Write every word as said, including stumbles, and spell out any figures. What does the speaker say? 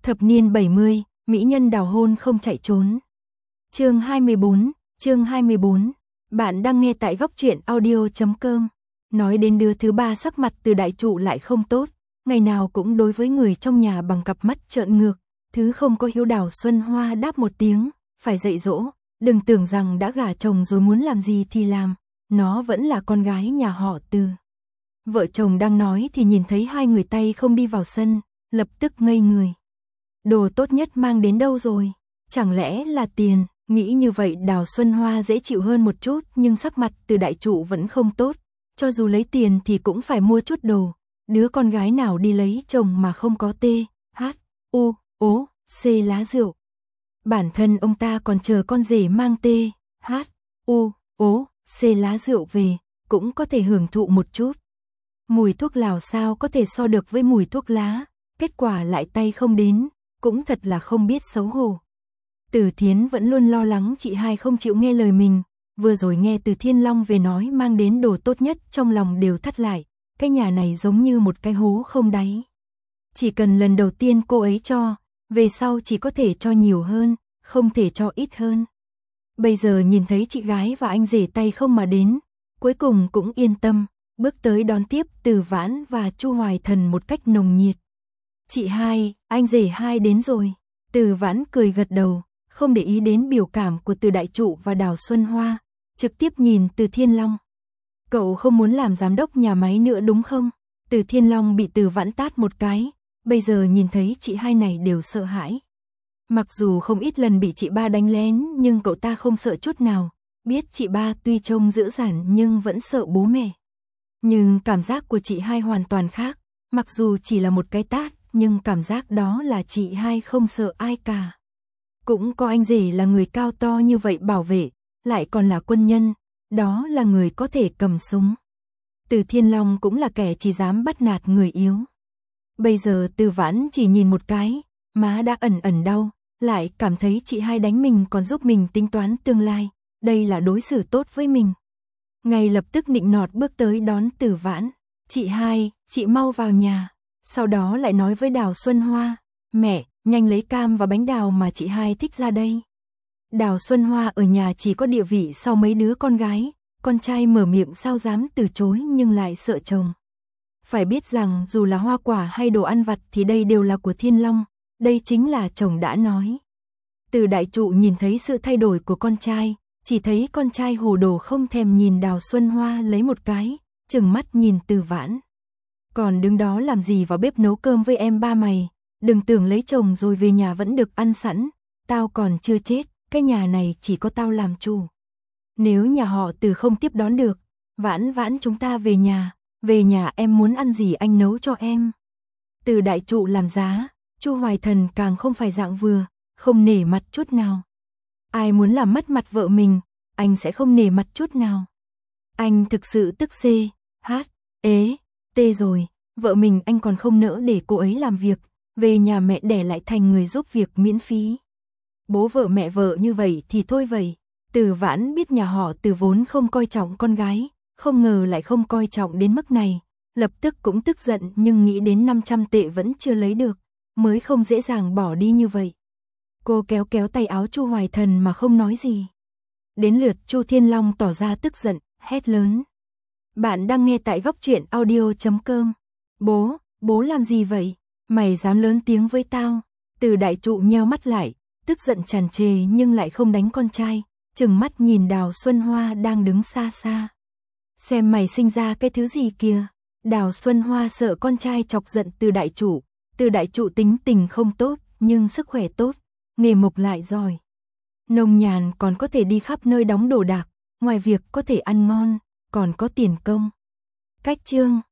Thập niên bảy mươi, mỹ nhân đào hôn không chạy trốn. Chương hai mươi bốn, chương hai mươi bốn. Bạn đang nghe tại góc truyện audio chấm com. Nói đến đứa thứ ba sắc mặt Từ đại trụ lại không tốt, ngày nào cũng đối với người trong nhà bằng cặp mắt trợn ngược, thứ không có hiếu. Đào Xuân Hoa đáp một tiếng, phải dạy dỗ, đừng tưởng rằng đã gả chồng rồi muốn làm gì thì làm, nó vẫn là con gái nhà họ Từ. Vợ chồng đang nói thì nhìn thấy hai người tay không đi vào sân, lập tức ngây người. Đồ tốt nhất mang đến đâu rồi? Chẳng lẽ là tiền? Nghĩ như vậy Đào Xuân Hoa dễ chịu hơn một chút, nhưng sắc mặt Từ đại trụ vẫn không tốt, cho dù lấy tiền thì cũng phải mua chút đồ. Đứa con gái nào đi lấy chồng mà không có T, H, U, O, C lá rượu. Bản thân ông ta còn chờ con rể mang T, H, U, O, C lá rượu về, cũng có thể hưởng thụ một chút. Mùi thuốc lào sao có thể so được với mùi thuốc lá, kết quả lại tay không đến, cũng thật là không biết xấu hổ. Từ Thiến vẫn luôn lo lắng chị hai không chịu nghe lời mình, vừa rồi nghe Từ Thiên Long về nói mang đến đồ tốt nhất, trong lòng đều thắt lại, cái nhà này giống như một cái hố không đáy. Chỉ cần lần đầu tiên cô ấy cho, về sau chỉ có thể cho nhiều hơn, không thể cho ít hơn. Bây giờ nhìn thấy chị gái và anh rể tay không mà đến, cuối cùng cũng yên tâm, bước tới đón tiếp Từ Vãn và Chu Hoài Thần một cách nồng nhiệt. Chị hai, anh rể hai đến rồi. Từ Vãn cười gật đầu, không để ý đến biểu cảm của Từ đại trụ và Đào Xuân Hoa, trực tiếp nhìn Từ Thiên Long. Cậu không muốn làm giám đốc nhà máy nữa đúng không? Từ Thiên Long bị Từ Vãn tát một cái, bây giờ nhìn thấy chị hai này đều sợ hãi. Mặc dù không ít lần bị chị ba đánh lén, nhưng cậu ta không sợ chút nào, biết chị ba tuy trông dữ dằn nhưng vẫn sợ bố mẹ. Nhưng cảm giác của chị hai hoàn toàn khác, mặc dù chỉ là một cái tát, nhưng cảm giác đó là chị hai không sợ ai cả. Cũng có anh rể là người cao to như vậy bảo vệ, lại còn là quân nhân, đó là người có thể cầm súng. Từ Thiên Long cũng là kẻ chỉ dám bắt nạt người yếu. Bây giờ Từ Vãn chỉ nhìn một cái, má đã ẩn ẩn đau, lại cảm thấy chị hai đánh mình còn giúp mình tính toán tương lai, đây là đối xử tốt với mình. Ngay lập tức nịnh nọt bước tới đón Từ Vãn. Chị hai, chị mau vào nhà. Sau đó lại nói với Đào Xuân Hoa, mẹ, nhanh lấy cam và bánh đào mà chị hai thích ra đây. Đào Xuân Hoa ở nhà chỉ có địa vị sau mấy đứa con gái, con trai mở miệng sao dám từ chối nhưng lại sợ chồng. Phải biết rằng dù là hoa quả hay đồ ăn vặt thì đây đều là của Thiên Long, đây chính là chồng đã nói. Từ đại trụ nhìn thấy sự thay đổi của con trai, chỉ thấy con trai hồ đồ không thèm nhìn Đào Xuân Hoa lấy một cái, trừng mắt nhìn Từ Vãn. Còn đứng đó làm gì vào bếp nấu cơm với em ba mày, đừng tưởng lấy chồng rồi về nhà vẫn được ăn sẵn, tao còn chưa chết, cái nhà này chỉ có tao làm chủ. Nếu nhà họ Từ không tiếp đón được, Vãn Vãn chúng ta về nhà, về nhà em muốn ăn gì anh nấu cho em. Từ đại trụ làm giá, Chu Hoài Thần càng không phải dạng vừa, không nể mặt chút nào. Ai muốn làm mất mặt vợ mình, anh sẽ không nể mặt chút nào. Anh thực sự tức C, H, ế, T rồi, vợ mình anh còn không nỡ để cô ấy làm việc, về nhà mẹ đẻ lại thành người giúp việc miễn phí. Bố vợ mẹ vợ như vậy thì thôi vậy. Từ Vãn biết nhà họ Từ vốn không coi trọng con gái, không ngờ lại không coi trọng đến mức này, lập tức cũng tức giận nhưng nghĩ đến năm trăm tệ vẫn chưa lấy được, mới không dễ dàng bỏ đi như vậy. Cô kéo kéo tay áo Chu Hoài Thần mà không nói gì. Đến lượt Chu Thiên Long tỏ ra tức giận, hét lớn. Bạn đang nghe tại góc truyện audio chấm com. Bố, bố làm gì vậy? Mày dám lớn tiếng với tao? Từ đại trụ nheo mắt lại, tức giận tràn trề nhưng lại không đánh con trai, trừng mắt nhìn Đào Xuân Hoa đang đứng xa xa. Xem mày sinh ra cái thứ gì kìa. Đào Xuân Hoa sợ con trai chọc giận Từ đại trụ. Từ đại trụ tính tình không tốt, nhưng sức khỏe tốt, nghề mộc lại giỏi. Nông nhàn còn có thể đi khắp nơi đóng đồ đạc, ngoài việc có thể ăn ngon, còn có tiền công. Cách chương